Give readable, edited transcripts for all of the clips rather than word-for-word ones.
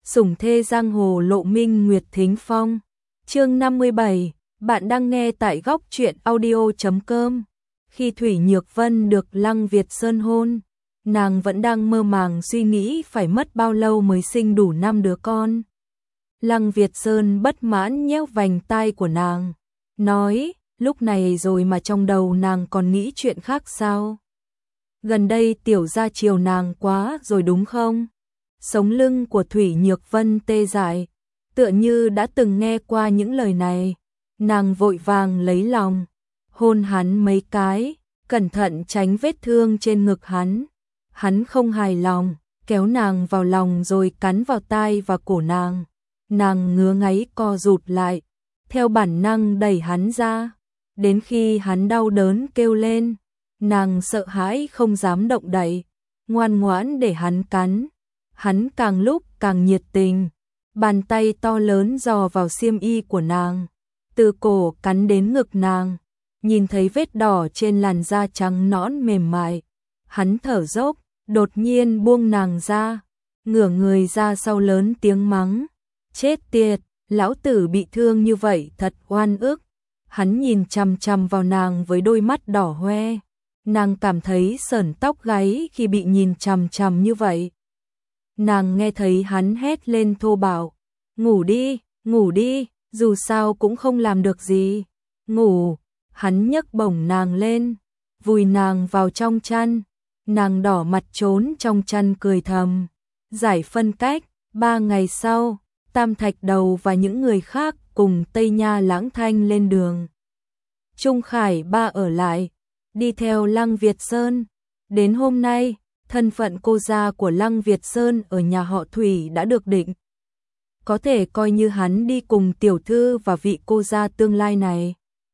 Sủng thê giang hồ Lộ Minh Nguyệt Thính Phong. Chương 57, bạn đang nghe tại góc truyện audio.com. Khi Thủy Nhược Vân được Lăng Việt Sơn hôn, nàng vẫn đang mơ màng suy nghĩ phải mất bao lâu mới sinh đủ 5 đứa con. Lăng Việt Sơn bất mãn nhéo vành tai của nàng, nói, lúc này rồi mà trong đầu nàng còn nghĩ chuyện khác sao? Gần đây tiểu gia chiều nàng quá rồi đúng không? Sống lưng của Thủy Nhược Vân tê dại, tựa như đã từng nghe qua những lời này. Nàng vội vàng lấy lòng, hôn hắn mấy cái, cẩn thận tránh vết thương trên ngực hắn. Hắn không hài lòng, kéo nàng vào lòng rồi cắn vào tai và cổ nàng. Nàng ngứa ngáy co rụt lại, theo bản năng đẩy hắn ra. Đến khi hắn đau đớn kêu lên, nàng sợ hãi không dám động đậy, ngoan ngoãn để hắn cắn. Hắn càng lúc càng nhiệt tình, bàn tay to lớn dò vào xiêm y của nàng, từ cổ cắn đến ngực nàng, nhìn thấy vết đỏ trên làn da trắng nõn mềm mại. Hắn thở dốc, đột nhiên buông nàng ra, ngửa người ra sau lớn tiếng mắng, chết tiệt, lão tử bị thương như vậy thật oan ức. Hắn nhìn chằm chằm vào nàng với đôi mắt đỏ hoe, nàng cảm thấy sởn tóc gáy khi bị nhìn chằm chằm như vậy. Nàng nghe thấy hắn hét lên thô bạo, ngủ đi, dù sao cũng không làm được gì. Ngủ, hắn nhấc bổng nàng lên, vùi nàng vào trong chăn, nàng đỏ mặt trốn trong chăn cười thầm. Giải phân cách, 3 ngày sau, Tam Thạch Đầu và những người khác cùng Tây Nha Lãng Thanh lên đường. Trung Khải Ba ở lại, đi theo Lăng Việt Sơn. Đến hôm nay, thân phận cô gia của Lăng Việt Sơn ở nhà họ Thủy đã được định. Có thể coi như hắn đi cùng tiểu thư và vị cô gia tương lai này.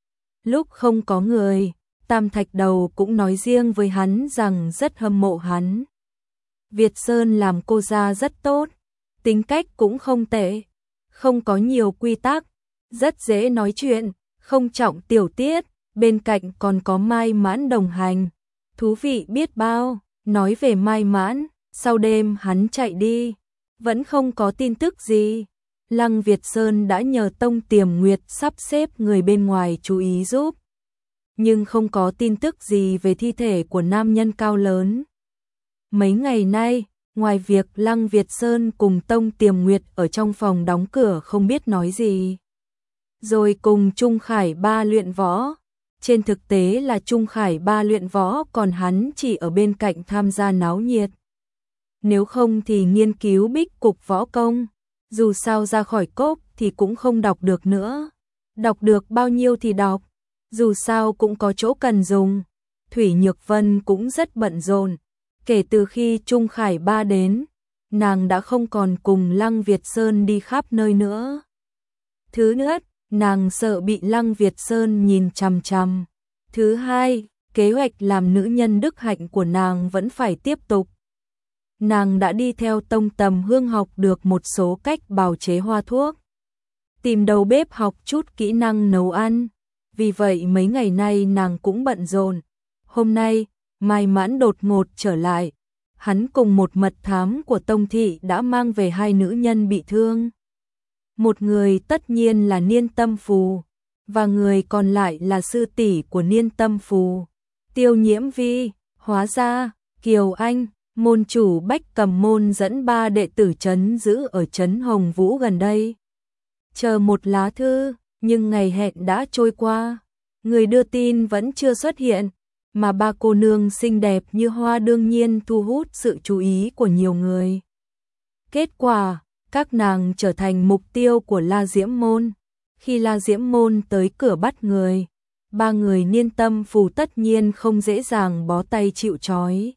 Lúc không có người, Tam Thạch Đầu cũng nói riêng với hắn rằng rất hâm mộ hắn. Việt Sơn làm cô gia rất tốt, tính cách cũng không tệ, không có nhiều quy tắc, rất dễ nói chuyện, không trọng tiểu tiết, bên cạnh còn có Mai Mãn đồng hành. Thú vị biết bao. Nói về Mai Mãn, sau đêm hắn chạy đi, vẫn không có tin tức gì. Lăng Việt Sơn đã nhờ Tông Tiềm Nguyệt sắp xếp người bên ngoài chú ý giúp, nhưng không có tin tức gì về thi thể của nam nhân cao lớn. Mấy ngày nay, ngoài việc Lăng Việt Sơn cùng Tông Tiềm Nguyệt ở trong phòng đóng cửa không biết nói gì, rồi cùng Trung Khải Ba luyện võ. Trên thực tế là Trung Khải Ba luyện võ, còn hắn chỉ ở bên cạnh tham gia náo nhiệt. Nếu không thì nghiên cứu bích cục võ công, dù sao ra khỏi cốc thì cũng không đọc được nữa. Đọc được bao nhiêu thì đọc, dù sao cũng có chỗ cần dùng. Thủy Nhược Vân cũng rất bận rộn. Kể từ khi Trung Khải Ba đến, nàng đã không còn cùng Lăng Việt Sơn đi khắp nơi nữa. Thứ nhất, nàng sợ bị Lăng Việt Sơn nhìn chằm chằm. Thứ hai, kế hoạch làm nữ nhân đức hạnh của nàng vẫn phải tiếp tục. Nàng đã đi theo Tông Tầm Hương học được một số cách bào chế hoa thuốc, tìm đầu bếp học chút kỹ năng nấu ăn. Vì vậy mấy ngày nay nàng cũng bận rộn. Hôm nay, Mai Mãn đột ngột trở lại. Hắn cùng một mật thám của Tông Thị đã mang về 2 nữ nhân bị thương. Một người tất nhiên là Niên Tâm Phù, và người còn lại là sư tỷ của Niên Tâm Phù, Tiêu Nhiễm Vi. Hóa ra, Kiều Anh, môn chủ Bách Cầm môn dẫn 3 đệ tử trấn giữ ở trấn Hồng Vũ gần đây. Chờ một lá thư, nhưng ngày hẹn đã trôi qua, người đưa tin vẫn chưa xuất hiện, mà 3 cô nương xinh đẹp như hoa đương nhiên thu hút sự chú ý của nhiều người. Kết quả, các nàng trở thành mục tiêu của La Diễm Môn. Khi La Diễm Môn tới cửa bắt người, 3 người Niên Tâm Phù tất nhiên không dễ dàng bó tay chịu trói.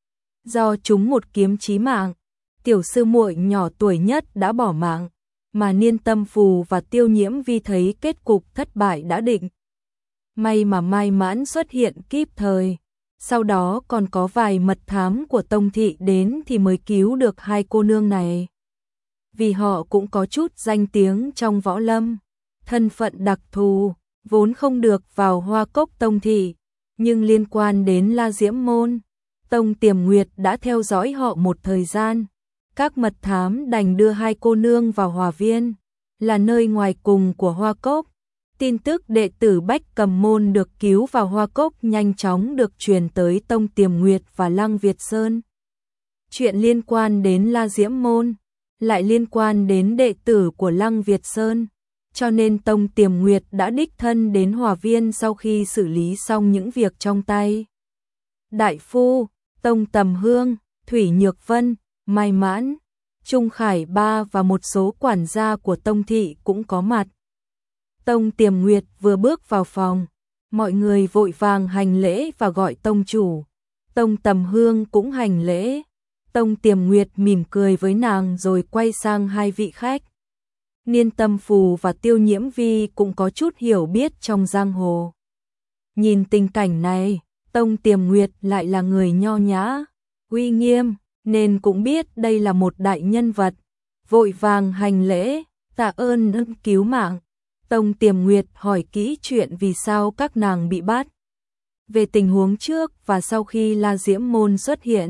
Do chúng một kiếm chí mạng, tiểu sư muội nhỏ tuổi nhất đã bỏ mạng, mà Niên Tâm Phù và Tiêu Nhiễm Vi thấy kết cục thất bại đã định. May mà Mai Mãn xuất hiện kịp thời, sau đó còn có vài mật thám của Tông Thị đến thì mới cứu được 2 cô nương này. Vì họ cũng có chút danh tiếng trong võ lâm, thân phận đặc thù, vốn không được vào Hoa Cốc Tông Thị, nhưng liên quan đến La Diễm Môn, Tông Tiềm Nguyệt đã theo dõi họ một thời gian. Các mật thám đành đưa hai cô nương vào Hòa Viên, là nơi ngoài cùng của Hoa Cốc. Tin tức đệ tử Bách Cầm Môn được cứu vào Hoa Cốc nhanh chóng được truyền tới Tông Tiềm Nguyệt và Lăng Việt Sơn. Chuyện liên quan đến La Diễm Môn, lại liên quan đến đệ tử của Lăng Việt Sơn, cho nên Tông Tiềm Nguyệt đã đích thân đến Hòa Viên sau khi xử lý xong những việc trong tay. Đại Phu, Tông Tầm Hương, Thủy Nhược Vân, Mai Mãn, Trung Khải Ba và một số quản gia của Tông Thị cũng có mặt. Tông Tiềm Nguyệt vừa bước vào phòng, mọi người vội vàng hành lễ và gọi tông chủ. Tông Tầm Hương cũng hành lễ. Tông Tiềm Nguyệt mỉm cười với nàng rồi quay sang hai vị khách. Niên Tâm Phù và Tiêu Nhiễm Vi cũng có chút hiểu biết trong giang hồ. Nhìn tình cảnh này, Tông Tiềm Nguyệt lại là người nho nhã, uy nghiêm, nên cũng biết đây là một đại nhân vật. Vội vàng hành lễ, tạ ơn ân cứu mạng. Tông Tiềm Nguyệt hỏi kỹ chuyện vì sao các nàng bị bắt, về tình huống trước và sau khi La Diễm Môn xuất hiện.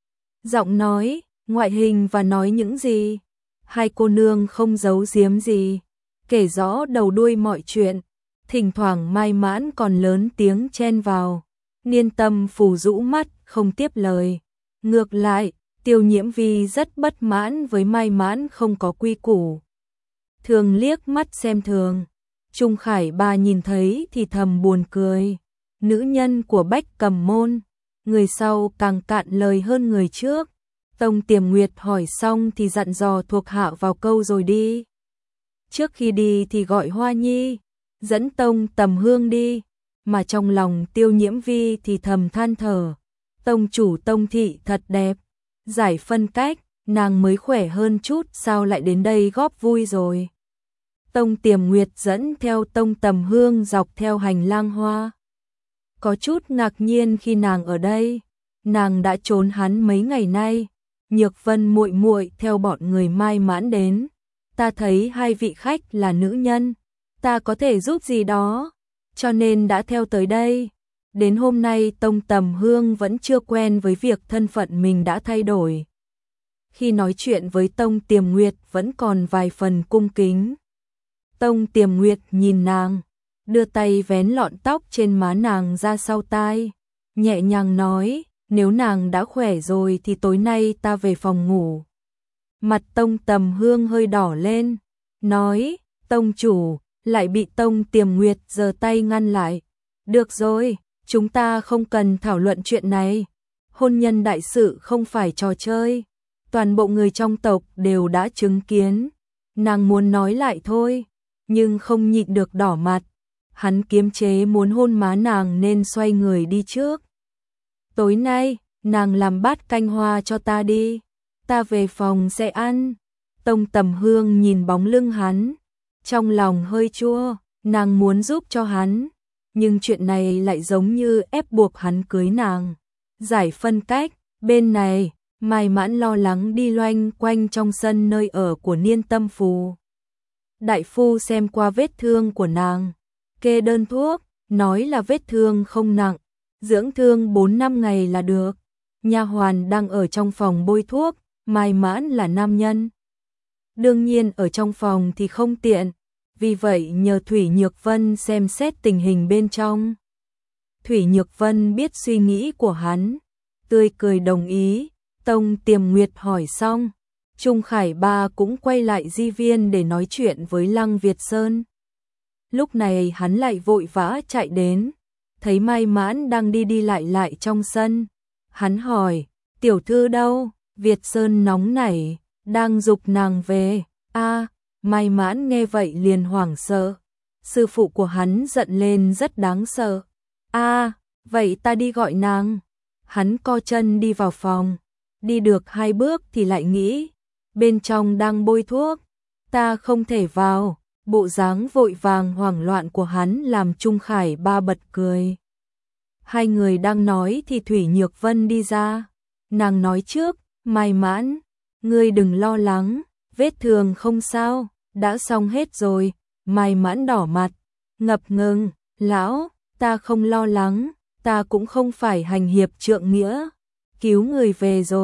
Giọng nói, ngoại hình và nói những gì. Hai cô nương không giấu giếm gì, kể rõ đầu đuôi mọi chuyện. Thỉnh thoảng Mai Mãn còn lớn tiếng chen vào. Niên Tâm Phù rũ mắt, không tiếp lời. Ngược lại, Tiêu Nhiễm Vi rất bất mãn với Mai Mãn không có quy củ, thường liếc mắt xem thường. Trung Khải Ba nhìn thấy thì thầm buồn cười. Nữ nhân của Bách Cầm Môn, người sau càng cạn lời hơn người trước. Tông Tiềm Nguyệt hỏi xong thì dặn dò thuộc hạ vào câu rồi đi. Trước khi đi thì gọi Hoa Nhi, dẫn Tông Tầm Hương đi. Mà trong lòng Tiêu Nhiễm Vi thì thầm than thở. Tông chủ Tông Thị thật đẹp. Giải phân cách, nàng mới khỏe hơn chút sao lại đến đây góp vui rồi. Tông Tiềm Nguyệt dẫn theo Tông Tầm Hương dọc theo hành lang hoa. Có chút ngạc nhiên khi nàng ở đây. Nàng đã trốn hắn mấy ngày nay. Nhược Vân muội muội theo bọn người Mai Mãn đến. Ta thấy hai vị khách là nữ nhân, ta có thể giúp gì đó, cho nên đã theo tới đây. Đến hôm nay Tông Tầm Hương vẫn chưa quen với việc thân phận mình đã thay đổi. Khi nói chuyện với Tông Tiềm Nguyệt vẫn còn vài phần cung kính. Tông Tiềm Nguyệt nhìn nàng, đưa tay vén lọn tóc trên má nàng ra sau tai, nhẹ nhàng nói, nếu nàng đã khỏe rồi thì tối nay ta về phòng ngủ. Mặt Tông Tầm Hương hơi đỏ lên, nói, Tông chủ, lại bị Tông Tiềm Nguyệt giơ tay ngăn lại. Được rồi, chúng ta không cần thảo luận chuyện này. Hôn nhân đại sự không phải trò chơi. Toàn bộ người trong tộc đều đã chứng kiến. Nàng muốn nói lại thôi, nhưng không nhịn được đỏ mặt. Hắn kiềm chế muốn hôn má nàng nên xoay người đi trước. Tối nay, nàng làm bát canh hoa cho ta đi. Ta về phòng sẽ ăn. Tông Tầm Hương nhìn bóng lưng hắn, trong lòng hơi chua, nàng muốn giúp cho hắn, nhưng chuyện này lại giống như ép buộc hắn cưới nàng. Giải phân cách, bên này, Mai Mãn lo lắng đi loanh quanh trong sân nơi ở của Niên Tâm Phù. Đại phu xem qua vết thương của nàng, kê đơn thuốc, nói là vết thương không nặng, dưỡng thương 4-5 ngày là được. Nha hoàn đang ở trong phòng bôi thuốc, Mai Mãn là nam nhân, đương nhiên ở trong phòng thì không tiện, vì vậy nhờ Thủy Nhược Vân xem xét tình hình bên trong. Thủy Nhược Vân biết suy nghĩ của hắn, tươi cười đồng ý. Tông Tiềm Nguyệt hỏi xong, Trung Khải Ba cũng quay lại di viên để nói chuyện với Lăng Việt Sơn. Lúc này hắn lại vội vã chạy đến, thấy Mai Mãn đang đi đi lại trong sân. Hắn hỏi, tiểu thư đâu? Việt Sơn nóng nảy, đang giục nàng về. Mai Mãn nghe vậy liền hoảng sợ. Sư phụ của hắn giận lên rất đáng sợ. Vậy ta đi gọi nàng. Hắn co chân đi vào phòng. Đi được 2 bước thì lại nghĩ, bên trong đang bôi thuốc, ta không thể vào. Bộ dáng vội vàng hoảng loạn của hắn làm Trung Khải Ba bật cười. Hai người đang nói thì Thủy Nhược Vân đi ra. Nàng nói trước, Mai Mãn, ngươi đừng lo lắng, vết thương không sao, đã xong hết rồi. Mai Mãn đỏ mặt, ngập ngừng, lão, ta không lo lắng, ta cũng không phải hành hiệp trượng nghĩa, cứu người về rồi,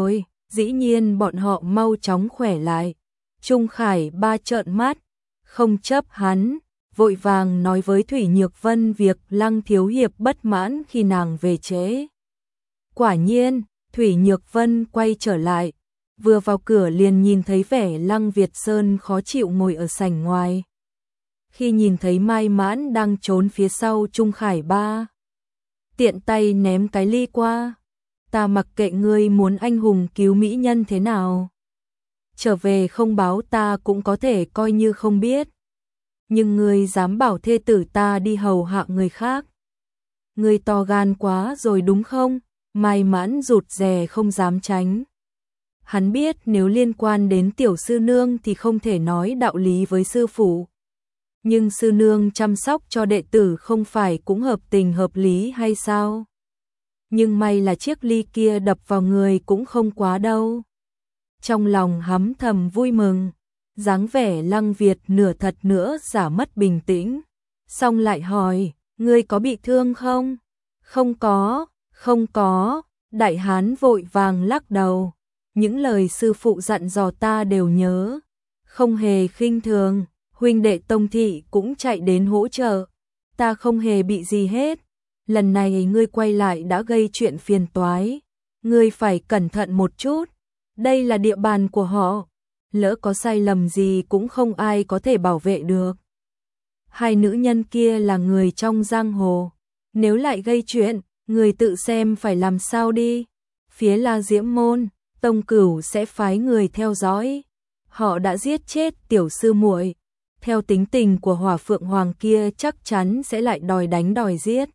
dĩ nhiên bọn họ mau chóng khỏe lại. Trung Khải Ba trợn mắt, không chấp hắn, vội vàng nói với Thủy Nhược Vân việc Lăng thiếu hiệp bất mãn khi nàng về trễ. Quả nhiên, Thủy Nhược Vân quay trở lại, vừa vào cửa liền nhìn thấy vẻ Lăng Việt Sơn khó chịu ngồi ở sảnh ngoài. Khi nhìn thấy Mai Mãn đang trốn phía sau Trung Khải Ba, tiện tay ném cái ly qua. Ta mặc kệ ngươi muốn anh hùng cứu mỹ nhân thế nào. Trở về không báo ta cũng có thể coi như không biết. Nhưng ngươi dám bảo thê tử ta đi hầu hạ người khác. Ngươi to gan quá rồi đúng không? Mai Mãn rụt rè không dám tránh. Hắn biết nếu liên quan đến tiểu sư nương thì không thể nói đạo lý với sư phụ. Nhưng sư nương chăm sóc cho đệ tử không phải cũng hợp tình hợp lý hay sao? Nhưng may là chiếc ly kia đập vào người cũng không quá đâu. Trong lòng hắm thầm vui mừng, dáng vẻ Lăng Việt nửa thật nữa giả mất bình tĩnh. Xong lại hỏi, ngươi có bị thương không? Không có, không có, đại hán vội vàng lắc đầu. Những lời sư phụ dặn dò ta đều nhớ, không hề khinh thường, huynh đệ Tông thị cũng chạy đến hỗ trợ. Ta không hề bị gì hết. Lần này ngươi quay lại đã gây chuyện phiền toái, ngươi phải cẩn thận một chút, đây là địa bàn của họ, lỡ có sai lầm gì cũng không ai có thể bảo vệ được. Hai nữ nhân kia là người trong giang hồ, nếu lại gây chuyện, người tự xem phải làm sao đi. Phía La Diễm Môn, Tông Cửu sẽ phái người theo dõi, họ đã giết chết tiểu sư muội, theo tính tình của Hỏa Phượng Hoàng kia chắc chắn sẽ lại đòi đánh đòi giết.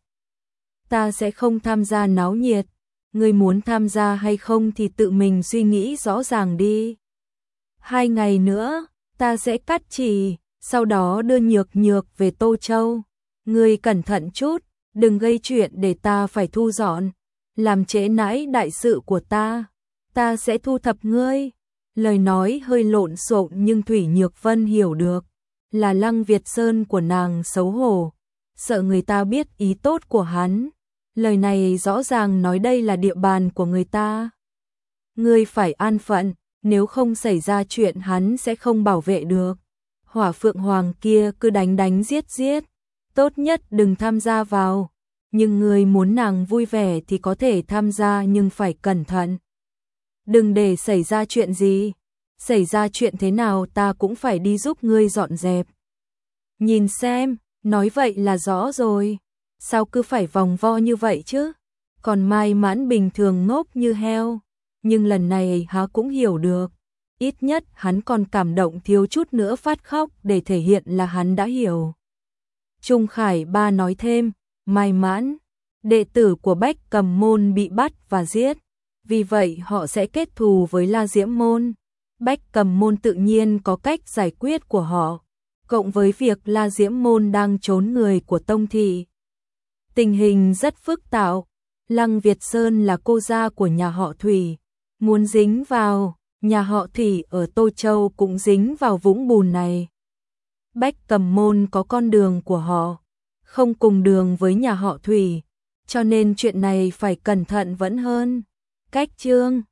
Ta sẽ không tham gia náo nhiệt, ngươi muốn tham gia hay không thì tự mình suy nghĩ rõ ràng đi. 2 ngày nữa, ta sẽ cắt chỉ, sau đó đưa Nhược Nhược về Tô Châu. Ngươi cẩn thận chút, đừng gây chuyện để ta phải thu dọn, làm trễ nãi đại sự của ta sẽ thu thập ngươi. Lời nói hơi lộn xộn nhưng Thủy Nhược Vân hiểu được, là Lăng Việt Sơn của nàng xấu hổ, sợ người ta biết ý tốt của hắn. Lời này rõ ràng nói đây là địa bàn của người ta. Ngươi phải an phận, nếu không xảy ra chuyện hắn sẽ không bảo vệ được. Hỏa Phượng Hoàng kia cứ đánh giết, tốt nhất đừng tham gia vào. Nhưng ngươi muốn nàng vui vẻ thì có thể tham gia nhưng phải cẩn thận. Đừng để xảy ra chuyện gì, xảy ra chuyện thế nào ta cũng phải đi giúp ngươi dọn dẹp. Nhìn xem, nói vậy là rõ rồi. Sao cứ phải vòng vo như vậy chứ? Còn Mai Mãn bình thường ngốc như heo, nhưng lần này hắn cũng hiểu được. Ít nhất hắn còn cảm động thiếu chút nữa phát khóc để thể hiện là hắn đã hiểu. Trung Khải Ba nói thêm, Mai Mãn, đệ tử của Bách Cầm Môn bị bắt và giết, vì vậy họ sẽ kết thù với La Diễm Môn. Bách Cầm Môn tự nhiên có cách giải quyết của họ, cộng với việc La Diễm Môn đang trốn người của Tông thị. Tình hình rất phức tạp, Lăng Việt Sơn là cô gia của nhà họ Thủy, muốn dính vào, nhà họ Thủy ở Tô Châu cũng dính vào vũng bùn này. Bách Cầm Môn có con đường của họ, không cùng đường với nhà họ Thủy, cho nên chuyện này phải cẩn thận vẫn hơn. Cách chương